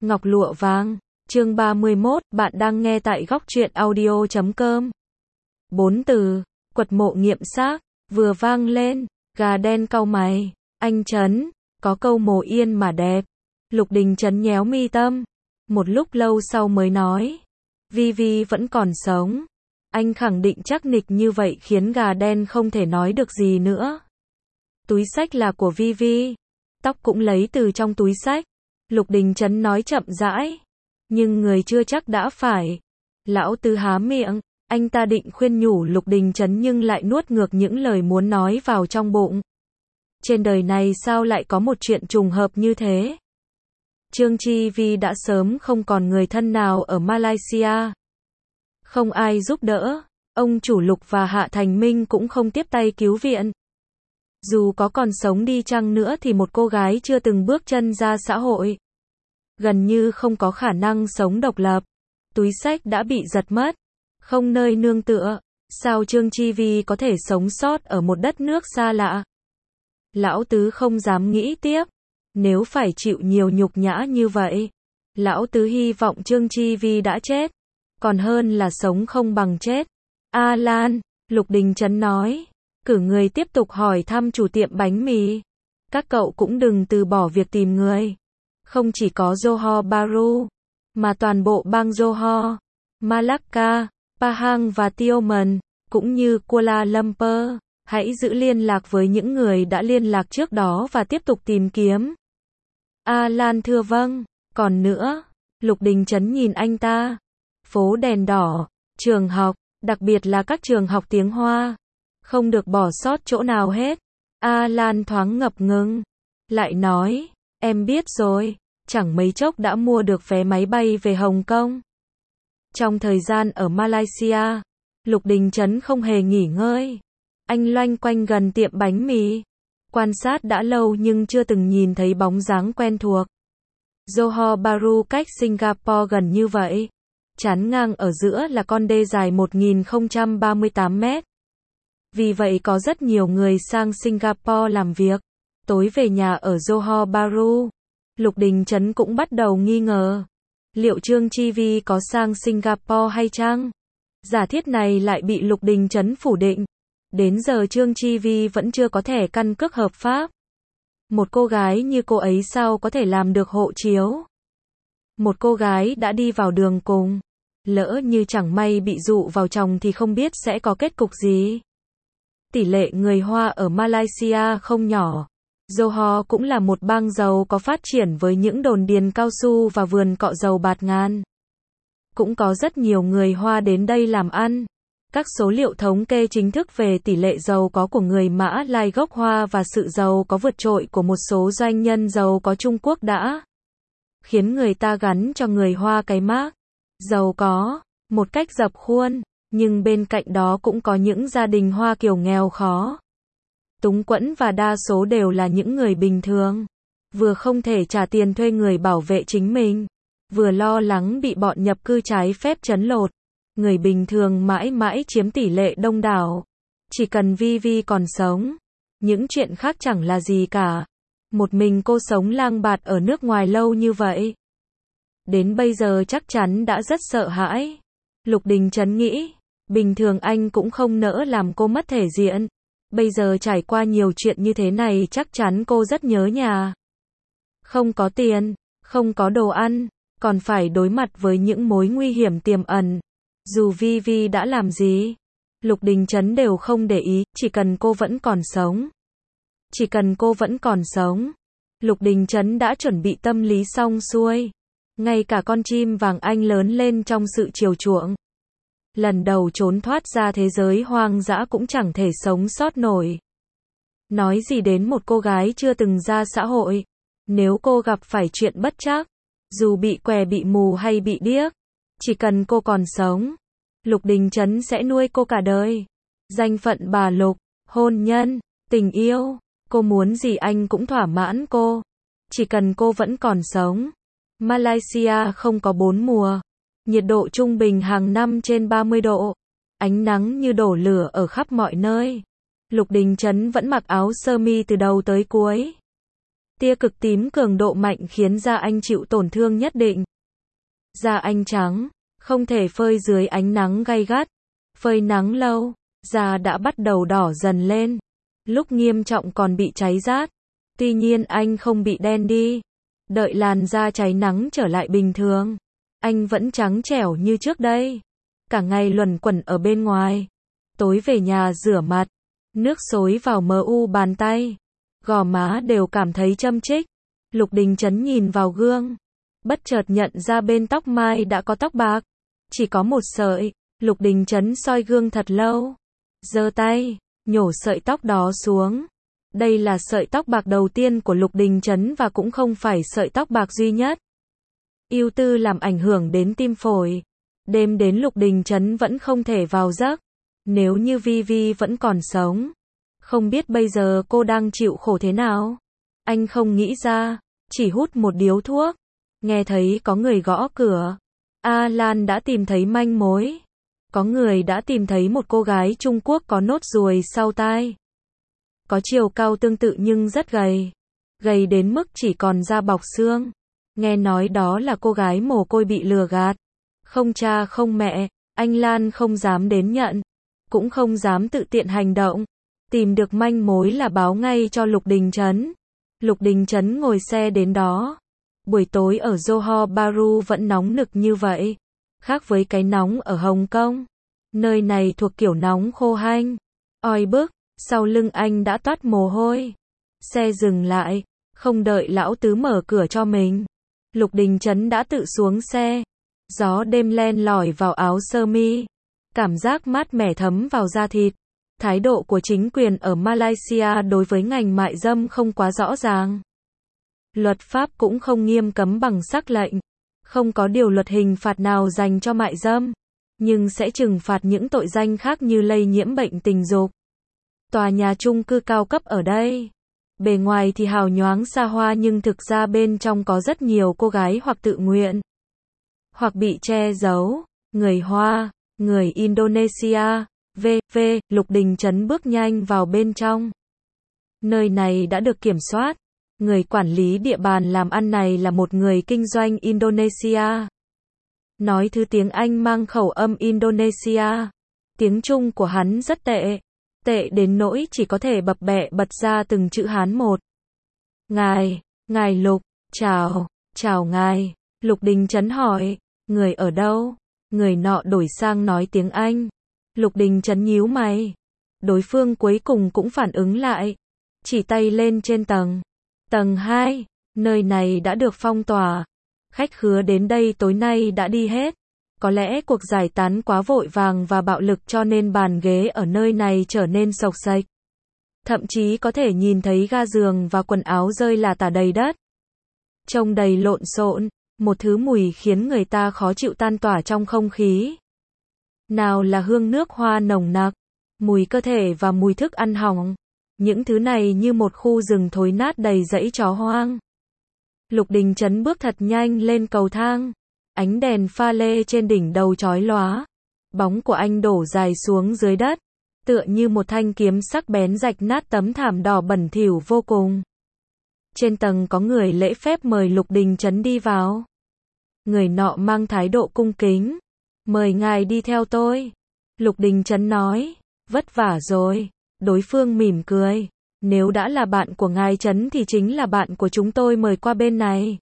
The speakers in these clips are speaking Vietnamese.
Ngọc lụa vàng. Chương 31, bạn đang nghe tại góc truyện audio.com. 4 từ, quật mộ nghiệm xác, vừa vang lên, gà đen cau mày, anh Trấn, có câu mồ yên mà đẹp. Lục Đình Trấn nhéo mi tâm, một lúc lâu sau mới nói, Vi Vi vẫn còn sống. Anh khẳng định chắc nịch như vậy khiến gà đen không thể nói được gì nữa. Túi xách là của Vi Vi, tóc cũng lấy từ trong túi xách. Lục Đình Trấn nói chậm rãi, nhưng người chưa chắc đã phải. Lão Tứ há miệng, anh ta định khuyên nhủ Lục Đình Trấn nhưng lại nuốt ngược những lời muốn nói vào trong bụng. Trên đời này sao lại có một chuyện trùng hợp như thế? Trương Chi Vi đã sớm không còn người thân nào ở Malaysia. Không ai giúp đỡ, ông chủ Lục và Hạ Thành Minh cũng không tiếp tay cứu viện. Dù có còn sống đi chăng nữa thì một cô gái chưa từng bước chân ra xã hội, gần như không có khả năng sống độc lập. Túi xách đã bị giật mất, không nơi nương tựa, sao Trương Chi Vi có thể sống sót ở một đất nước xa lạ? Lão Tứ không dám nghĩ tiếp, nếu phải chịu nhiều nhục nhã như vậy, Lão Tứ hy vọng Trương Chi Vi đã chết, còn hơn là sống không bằng chết. A Lan, Lục Đình Trấn nói, cử người tiếp tục hỏi thăm chủ tiệm bánh mì. Các cậu cũng đừng từ bỏ việc tìm người. Không chỉ có Johor Bahru, mà toàn bộ bang Johor, Malacca, Pahang và Tioman, cũng như Kuala Lumpur. Hãy giữ liên lạc với những người đã liên lạc trước đó và tiếp tục tìm kiếm. A Lan thưa vâng. Còn nữa, Lục Đình Trấn nhìn anh ta. Phố đèn đỏ, trường học, đặc biệt là các trường học tiếng Hoa, không được bỏ sót chỗ nào hết. A Lan thoáng ngập ngừng, lại nói, em biết rồi, chẳng mấy chốc đã mua được vé máy bay về Hồng Kông. Trong thời gian ở Malaysia, Lục Đình Trấn không hề nghỉ ngơi. Anh loanh quanh gần tiệm bánh mì, quan sát đã lâu nhưng chưa từng nhìn thấy bóng dáng quen thuộc. Johor Bahru cách Singapore gần như vậy. Chắn ngang ở giữa là con đê dài 1038 mét. Vì vậy có rất nhiều người sang Singapore làm việc, tối về nhà ở Johor Bahru. Lục Đình Trấn cũng bắt đầu nghi ngờ, liệu Trương Chi Vi có sang Singapore hay chăng? Giả thiết này lại bị Lục Đình Trấn phủ định. Đến giờ Trương Chi Vi vẫn chưa có thẻ căn cước hợp pháp. Một cô gái như cô ấy sao có thể làm được hộ chiếu? Một cô gái đã đi vào đường cùng, lỡ như chẳng may bị dụ vào chồng thì không biết sẽ có kết cục gì. Tỷ lệ người Hoa ở Malaysia không nhỏ. Johor cũng là một bang giàu có phát triển với những đồn điền cao su và vườn cọ dầu bạt ngàn. Cũng có rất nhiều người Hoa đến đây làm ăn. Các số liệu thống kê chính thức về tỷ lệ giàu có của người Mã Lai gốc Hoa và sự giàu có vượt trội của một số doanh nhân giàu có Trung Quốc đã khiến người ta gắn cho người Hoa cái mác giàu có một cách dập khuôn, nhưng bên cạnh đó cũng có những gia đình Hoa kiểu nghèo khó, túng quẫn và đa số đều là những người bình thường, vừa không thể trả tiền thuê người bảo vệ chính mình, vừa lo lắng bị bọn nhập cư trái phép trấn lột. Người bình thường mãi mãi chiếm tỷ lệ đông đảo. Chỉ cần Vi Vi còn sống, những chuyện khác chẳng là gì cả. Một mình cô sống lang bạt ở nước ngoài lâu như vậy, đến bây giờ chắc chắn đã rất sợ hãi. Lục Đình Trấn nghĩ, bình thường anh cũng không nỡ làm cô mất thể diện. Bây giờ trải qua nhiều chuyện như thế này chắc chắn cô rất nhớ nhà. Không có tiền, không có đồ ăn, còn phải đối mặt với những mối nguy hiểm tiềm ẩn. Dù Vi Vi đã làm gì, Lục Đình Trấn đều không để ý, chỉ cần cô vẫn còn sống. Chỉ cần cô vẫn còn sống. Lục Đình Trấn đã chuẩn bị tâm lý xong xuôi. Ngay cả con chim vàng anh lớn lên trong sự chiều chuộng. Lần đầu trốn thoát ra thế giới hoang dã cũng chẳng thể sống sót nổi. Nói gì đến một cô gái chưa từng ra xã hội. Nếu cô gặp phải chuyện bất trắc, dù bị què bị mù hay bị điếc, chỉ cần cô còn sống, Lục Đình Trấn sẽ nuôi cô cả đời. Danh phận bà Lục, hôn nhân, tình yêu, cô muốn gì anh cũng thỏa mãn cô. Chỉ cần cô vẫn còn sống. Malaysia không có 4 mùa. Nhiệt độ trung bình hàng năm trên 30 độ. Ánh nắng như đổ lửa ở khắp mọi nơi. Lục Đình Trấn vẫn mặc áo sơ mi từ đầu tới cuối. Tia cực tím cường độ mạnh khiến da anh chịu tổn thương nhất định. Da anh trắng, không thể phơi dưới ánh nắng gay gắt. Phơi nắng lâu, da đã bắt đầu đỏ dần lên. Lúc nghiêm trọng còn bị cháy rát. Tuy nhiên anh không bị đen đi. Đợi làn da cháy nắng trở lại bình thường, anh vẫn trắng trẻo như trước đây. Cả ngày luẩn quẩn ở bên ngoài. Tối về nhà rửa mặt, nước xối vào bàn tay. Gò má đều cảm thấy châm chích. Lục Đình Trấn nhìn vào gương, bất chợt nhận ra bên tóc mai đã có tóc bạc. Chỉ có một sợi. Lục Đình Trấn soi gương thật lâu. Giơ tay, nhổ sợi tóc đó xuống. Đây là sợi tóc bạc đầu tiên của Lục Đình Trấn và cũng không phải sợi tóc bạc duy nhất. Ưu tư làm ảnh hưởng đến tim phổi. Đêm đến Lục Đình Trấn vẫn không thể vào giấc. Nếu như Vi vẫn còn sống, không biết bây giờ cô đang chịu khổ thế nào. Anh không nghĩ ra, chỉ hút một điếu thuốc. Nghe thấy có người gõ cửa. Alan đã tìm thấy manh mối. Có người đã tìm thấy một cô gái Trung Quốc có nốt ruồi sau tai. Có chiều cao tương tự nhưng rất gầy. Gầy đến mức chỉ còn da bọc xương. Nghe nói đó là cô gái mồ côi bị lừa gạt. Không cha không mẹ, anh Lan không dám đến nhận. Cũng không dám tự tiện hành động. Tìm được manh mối là báo ngay cho Lục Đình Trấn. Lục Đình Trấn ngồi xe đến đó. Buổi tối ở Johor Bahru vẫn nóng nực như vậy. Khác với cái nóng ở Hồng Kông. Nơi này thuộc kiểu nóng khô hanh, oi bức. Sau lưng anh đã toát mồ hôi. Xe dừng lại, không đợi lão tứ mở cửa cho mình. Lục Đình Trấn đã tự xuống xe. Gió đêm len lỏi vào áo sơ mi. Cảm giác mát mẻ thấm vào da thịt. Thái độ của chính quyền ở Malaysia đối với ngành mại dâm không quá rõ ràng. Luật pháp cũng không nghiêm cấm bằng sắc lệnh. Không có điều luật hình phạt nào dành cho mại dâm. Nhưng sẽ trừng phạt những tội danh khác như lây nhiễm bệnh tình dục. Tòa nhà chung cư cao cấp ở đây. Bề ngoài thì hào nhoáng xa hoa nhưng thực ra bên trong có rất nhiều cô gái hoặc tự nguyện, hoặc bị che giấu. Người Hoa, người Indonesia, v.v. Lục Đình Trấn bước nhanh vào bên trong. Nơi này đã được kiểm soát. Người quản lý địa bàn làm ăn này là một người kinh doanh Indonesia. Nói thứ tiếng Anh mang khẩu âm Indonesia. Tiếng Trung của hắn rất tệ. Tệ đến nỗi chỉ có thể bập bẹ bật ra từng chữ Hán một. Ngài Lục, chào ngài. Lục Đình Trấn hỏi, người ở đâu? Người nọ đổi sang nói tiếng Anh. Lục Đình Trấn nhíu mày. Đối phương cuối cùng cũng phản ứng lại. Chỉ tay lên trên Tầng 2, nơi này đã được phong tỏa. Khách khứa đến đây tối nay đã đi hết. Có lẽ cuộc giải tán quá vội vàng và bạo lực cho nên bàn ghế ở nơi này trở nên xộc xệch. Thậm chí có thể nhìn thấy ga giường và quần áo rơi lả tả đầy đất. Trông đầy lộn xộn, một thứ mùi khiến người ta khó chịu tan tỏa trong không khí. Nào là hương nước hoa nồng nặc, mùi cơ thể và mùi thức ăn hỏng. Những thứ này như một khu rừng thối nát đầy rẫy chó hoang. Lục Đình Trấn bước thật nhanh lên cầu thang. Ánh đèn pha lê trên đỉnh đầu chói lóa. Bóng của anh đổ dài xuống dưới đất, tựa như một thanh kiếm sắc bén rạch nát tấm thảm đỏ bẩn thỉu vô cùng. Trên tầng có người lễ phép mời Lục Đình Trấn đi vào. Người nọ mang thái độ cung kính. Mời ngài đi theo tôi. Lục Đình Trấn nói, vất vả rồi. Đối phương mỉm cười. Nếu đã là bạn của ngài Trấn thì chính là bạn của chúng tôi, mời qua bên này.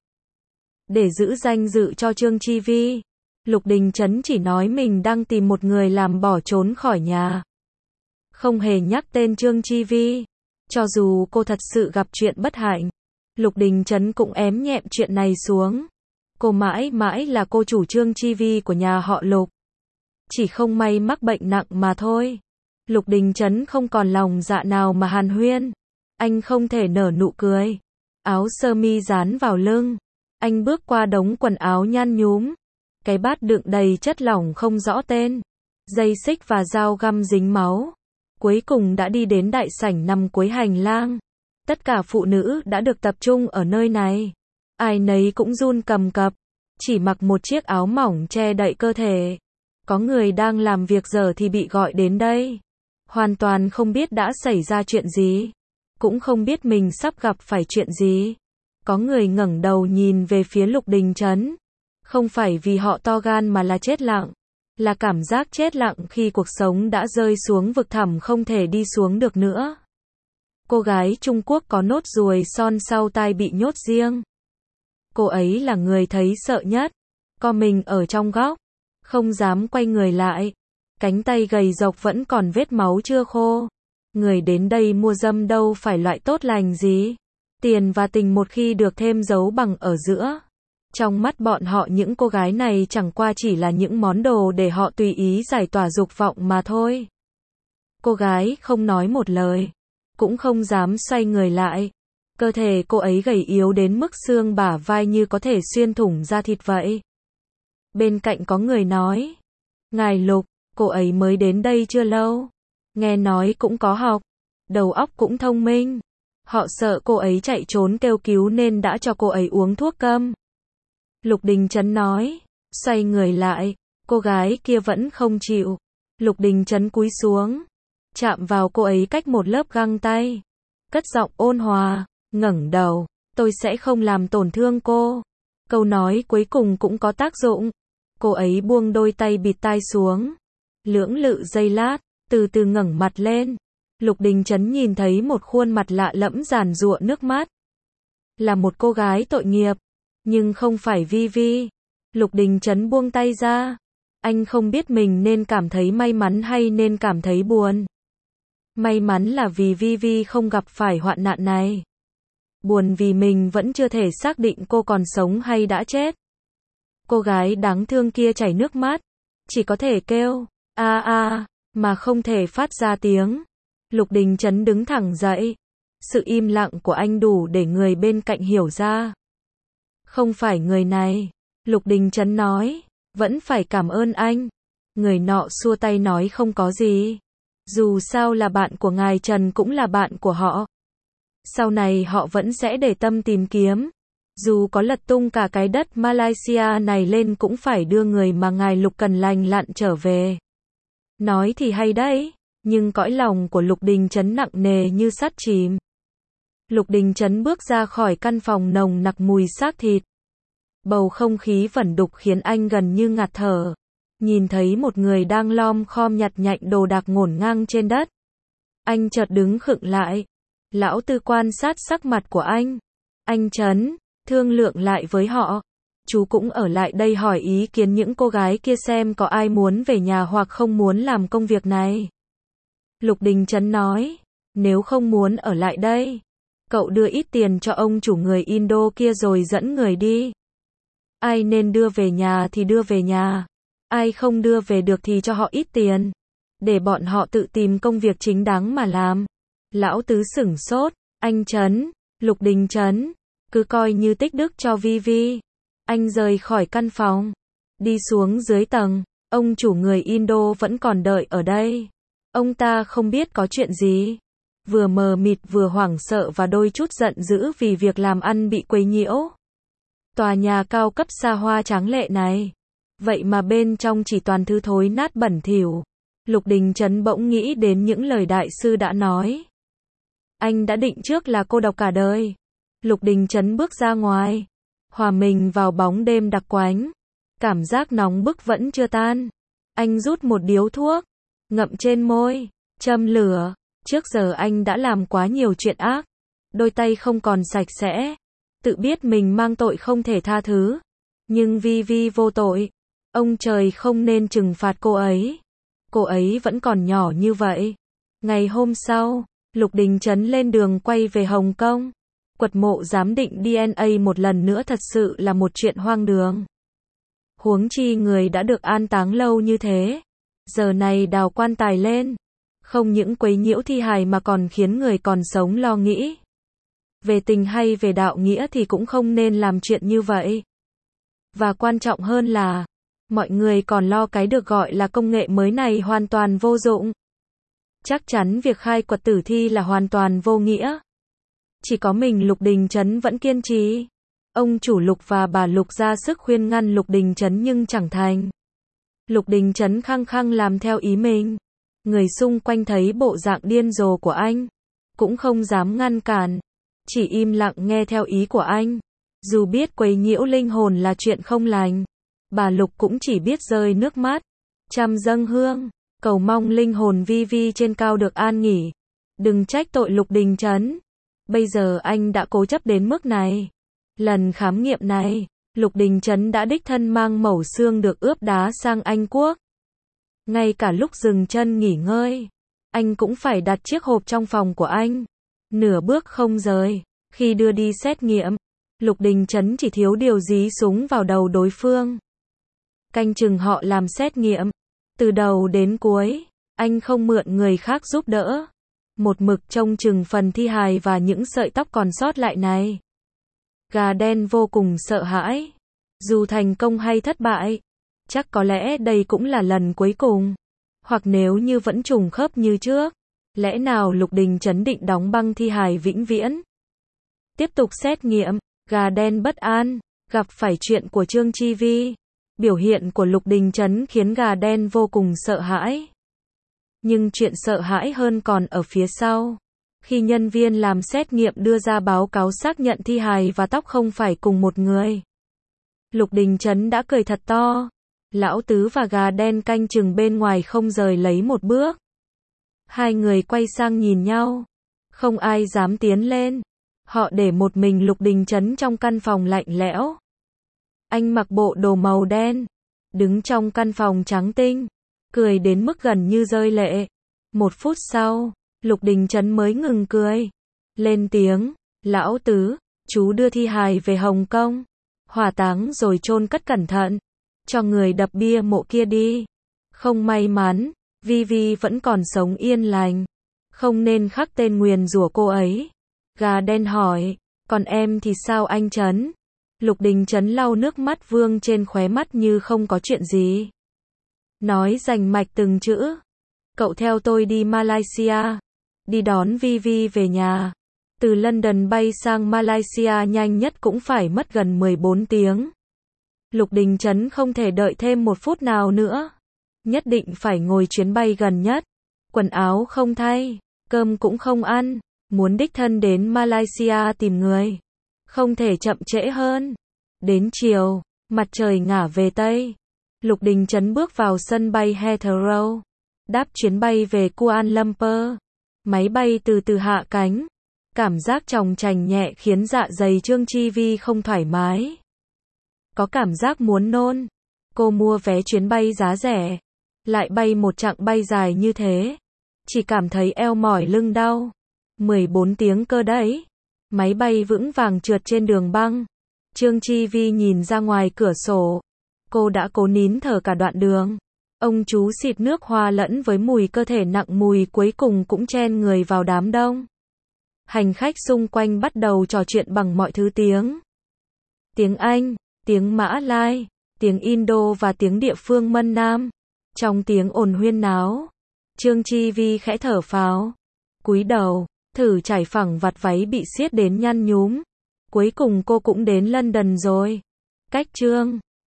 Để giữ danh dự cho Trương Chi Vi, Lục Đình Trấn chỉ nói mình đang tìm một người làm bỏ trốn khỏi nhà. Không hề nhắc tên Trương Chi Vi. Cho dù cô thật sự gặp chuyện bất hạnh, Lục Đình Trấn cũng ém nhẹm chuyện này xuống. Cô mãi mãi là cô chủ Trương Chi Vi của nhà họ Lục. Chỉ không may mắc bệnh nặng mà thôi. Lục Đình Trấn không còn lòng dạ nào mà hàn huyên. Anh không thể nở nụ cười. Áo sơ mi dán vào lưng. Anh bước qua đống quần áo nhăn nhúm. Cái bát đựng đầy chất lỏng không rõ tên. Dây xích và dao găm dính máu. Cuối cùng đã đi đến đại sảnh nằm cuối hành lang. Tất cả phụ nữ đã được tập trung ở nơi này. Ai nấy cũng run cầm cập. Chỉ mặc một chiếc áo mỏng che đậy cơ thể. Có người đang làm việc dở thì bị gọi đến đây. Hoàn toàn không biết đã xảy ra chuyện gì. Cũng không biết mình sắp gặp phải chuyện gì. Có người ngẩng đầu nhìn về phía Lục Đình Trấn. Không phải vì họ to gan mà là chết lặng. Là cảm giác chết lặng khi cuộc sống đã rơi xuống vực thẳm không thể đi xuống được nữa. Cô gái Trung Quốc có nốt ruồi son sau tai bị nhốt riêng. Cô ấy là người thấy sợ nhất. Co mình ở trong góc. Không dám quay người lại. Cánh tay gầy rộc vẫn còn vết máu chưa khô. Người đến đây mua dâm đâu phải loại tốt lành gì. Tiền và tình một khi được thêm dấu bằng ở giữa. Trong mắt bọn họ những cô gái này chẳng qua chỉ là những món đồ để họ tùy ý giải tỏa dục vọng mà thôi. Cô gái không nói một lời. Cũng không dám xoay người lại. Cơ thể cô ấy gầy yếu đến mức xương bả vai như có thể xuyên thủng da thịt vậy. Bên cạnh có người nói. Ngài Lục, cô ấy mới đến đây chưa lâu. Nghe nói cũng có học. Đầu óc cũng thông minh. Họ sợ cô ấy chạy trốn kêu cứu nên đã cho cô ấy uống thuốc câm. Lục Đình Trấn nói. Xoay người lại. Cô gái kia vẫn không chịu. Lục Đình Trấn cúi xuống. Chạm vào cô ấy cách một lớp găng tay. Cất giọng ôn hòa. Ngẩng đầu. Tôi sẽ không làm tổn thương cô. Câu nói cuối cùng cũng có tác dụng. Cô ấy buông đôi tay bịt tai xuống. Lưỡng lự giây lát. Từ từ ngẩng mặt lên. Lục Đình Trấn nhìn thấy một khuôn mặt lạ lẫm giàn giụa nước mắt. Là một cô gái tội nghiệp. Nhưng không phải Vi Vi. Lục Đình Trấn buông tay ra. Anh không biết mình nên cảm thấy may mắn hay nên cảm thấy buồn. May mắn là vì Vi Vi không gặp phải hoạn nạn này. Buồn vì mình vẫn chưa thể xác định cô còn sống hay đã chết. Cô gái đáng thương kia chảy nước mắt. Chỉ có thể kêu, a a, mà không thể phát ra tiếng. Lục Đình Trấn đứng thẳng dậy. Sự im lặng của anh đủ để người bên cạnh hiểu ra. Không phải người này. Lục Đình Trấn nói. Vẫn phải cảm ơn anh. Người nọ xua tay nói không có gì. Dù sao là bạn của ngài Trần cũng là bạn của họ. Sau này họ vẫn sẽ để tâm tìm kiếm. Dù có lật tung cả cái đất Malaysia này lên cũng phải đưa người mà ngài Lục cần lành lặn trở về. Nói thì hay đấy. Nhưng cõi lòng của Lục Đình Trấn nặng nề như sắt chìm. Lục Đình Trấn bước ra khỏi căn phòng nồng nặc mùi xác thịt. Bầu không khí vẩn đục khiến anh gần như ngạt thở. Nhìn thấy một người đang lom khom nhặt nhạnh đồ đạc ngổn ngang trên đất. Anh chợt đứng khựng lại. Lão Tư quan sát sắc mặt của anh. Anh Trấn, thương lượng lại với họ. Chú cũng ở lại đây hỏi ý kiến những cô gái kia xem có ai muốn về nhà hoặc không muốn làm công việc này. Lục Đình Trấn nói. Nếu không muốn ở lại đây, cậu đưa ít tiền cho ông chủ người Indo kia rồi dẫn người đi. Ai nên đưa về nhà thì đưa về nhà. Ai không đưa về được thì cho họ ít tiền. Để bọn họ tự tìm công việc chính đáng mà làm. Lão Tứ sửng sốt. Anh Trấn, Lục Đình Trấn, cứ coi như tích đức cho Vi Vi. Anh rời khỏi căn phòng. Đi xuống dưới tầng. Ông chủ người Indo vẫn còn đợi ở đây. Ông ta không biết có chuyện gì. Vừa mờ mịt vừa hoảng sợ và đôi chút giận dữ vì việc làm ăn bị quấy nhiễu. Tòa nhà cao cấp xa hoa tráng lệ này. Vậy mà bên trong chỉ toàn thứ thối nát bẩn thỉu. Lục Đình Trấn bỗng nghĩ đến những lời đại sư đã nói. Anh đã định trước là cô độc cả đời. Lục Đình Trấn bước ra ngoài. Hòa mình vào bóng đêm đặc quánh. Cảm giác nóng bức vẫn chưa tan. Anh rút một điếu thuốc. Ngậm trên môi. Châm lửa. Trước giờ anh đã làm quá nhiều chuyện ác. Đôi tay không còn sạch sẽ. Tự biết mình mang tội không thể tha thứ. Nhưng Vi Vi vô tội. Ông trời không nên trừng phạt cô ấy. Cô ấy vẫn còn nhỏ như vậy. Ngày hôm sau, Lục Đình Trấn lên đường quay về Hồng Kông. Quật mộ giám định DNA một lần nữa thật sự là một chuyện hoang đường. Huống chi người đã được an táng lâu như thế. Giờ này đào quan tài lên. Không những quấy nhiễu thi hài mà còn khiến người còn sống lo nghĩ. Về tình hay về đạo nghĩa thì cũng không nên làm chuyện như vậy. Và quan trọng hơn là, mọi người còn lo cái được gọi là công nghệ mới này hoàn toàn vô dụng. Chắc chắn việc khai quật tử thi là hoàn toàn vô nghĩa. Chỉ có mình Lục Đình Trấn vẫn kiên trì. Ông chủ Lục và bà Lục ra sức khuyên ngăn Lục Đình Trấn nhưng chẳng thành. Lục Đình Trấn khăng khăng làm theo ý mình. Người xung quanh thấy bộ dạng điên rồ của anh, cũng không dám ngăn cản. chỉ im lặng nghe theo ý của anh. Dù biết quấy nhiễu linh hồn là chuyện không lành, bà Lục cũng chỉ biết rơi nước mắt, chăm dâng hương, cầu mong linh hồn Vi Vi trên cao được an nghỉ. Đừng trách tội Lục Đình Trấn. Bây giờ anh đã cố chấp đến mức này. Lần khám nghiệm này, Lục Đình Trấn đã đích thân mang mẩu xương được ướp đá sang Anh Quốc. Ngay cả lúc dừng chân nghỉ ngơi, anh cũng phải đặt chiếc hộp trong phòng của anh, nửa bước không rời. Khi đưa đi xét nghiệm, Lục Đình Trấn chỉ thiếu điều dí súng vào đầu đối phương. Canh chừng họ làm xét nghiệm. Từ đầu đến cuối, anh không mượn người khác giúp đỡ. Một mực trông chừng phần thi hài và những sợi tóc còn sót lại này. Gà đen vô cùng sợ hãi. Dù thành công hay thất bại, chắc có lẽ đây cũng là lần cuối cùng. Hoặc nếu như vẫn trùng khớp như trước, lẽ nào Lục Đình Trấn định đóng băng thi hài vĩnh viễn? Tiếp tục xét nghiệm, gà đen bất an, gặp phải chuyện của Trương Chi Vi. Biểu hiện của Lục Đình Trấn khiến gà đen vô cùng sợ hãi. Nhưng chuyện sợ hãi hơn còn ở phía sau. Khi nhân viên làm xét nghiệm đưa ra báo cáo xác nhận thi hài và tóc không phải cùng một người, Lục Đình Trấn đã cười thật to. Lão Tứ và gà đen canh chừng bên ngoài không rời lấy một bước. Hai người quay sang nhìn nhau. Không ai dám tiến lên. Họ để một mình Lục Đình Trấn trong căn phòng lạnh lẽo. Anh mặc bộ đồ màu đen, đứng trong căn phòng trắng tinh, cười đến mức gần như rơi lệ. Một phút sau, Lục Đình Trấn mới ngừng cười. Lên tiếng, Lão Tứ, chú đưa thi hài về Hồng Kông, hỏa táng rồi chôn cất cẩn thận. Cho người đập bia mộ kia đi. Không may mắn, Vi Vi vẫn còn sống yên lành. Không nên khắc tên nguyền rủa cô ấy. Gà đen hỏi, còn em thì sao anh Trấn? Lục Đình Trấn lau nước mắt vương trên khóe mắt như không có chuyện gì. Nói rành mạch từng chữ. Cậu theo tôi đi Malaysia. Đi đón Vi Vi về nhà. Từ London bay sang Malaysia nhanh nhất cũng phải mất gần 14 tiếng. Lục Đình Trấn không thể đợi thêm một phút nào nữa. Nhất định phải ngồi chuyến bay gần nhất. Quần áo không thay, cơm cũng không ăn. Muốn đích thân đến Malaysia tìm người. Không thể chậm trễ hơn. Đến chiều, mặt trời ngả về Tây. Lục Đình Trấn bước vào sân bay Heathrow. Đáp chuyến bay về Kuala Lumpur. Máy bay từ từ hạ cánh. Cảm giác chòng chành nhẹ khiến dạ dày Trương Chi Vi không thoải mái. Có cảm giác muốn nôn. Cô mua vé chuyến bay giá rẻ. Lại bay một chặng bay dài như thế. Chỉ cảm thấy eo mỏi lưng đau. 14 tiếng cơ đấy. Máy bay vững vàng trượt trên đường băng. Trương Chi Vi nhìn ra ngoài cửa sổ. Cô đã cố nín thở cả đoạn đường. Ông chú xịt nước hoa lẫn với mùi cơ thể nặng mùi cuối cùng cũng chen người vào đám đông. Hành khách xung quanh bắt đầu trò chuyện bằng mọi thứ tiếng. Tiếng Anh, tiếng Mã Lai, tiếng Indo và tiếng địa phương Mân Nam. Trong tiếng ồn huyên náo, Trương Chi Vi khẽ thở phào. Cúi đầu, thử trải phẳng vạt váy bị siết đến nhăn nhúm. Cuối cùng cô cũng đến London rồi. Cách Trương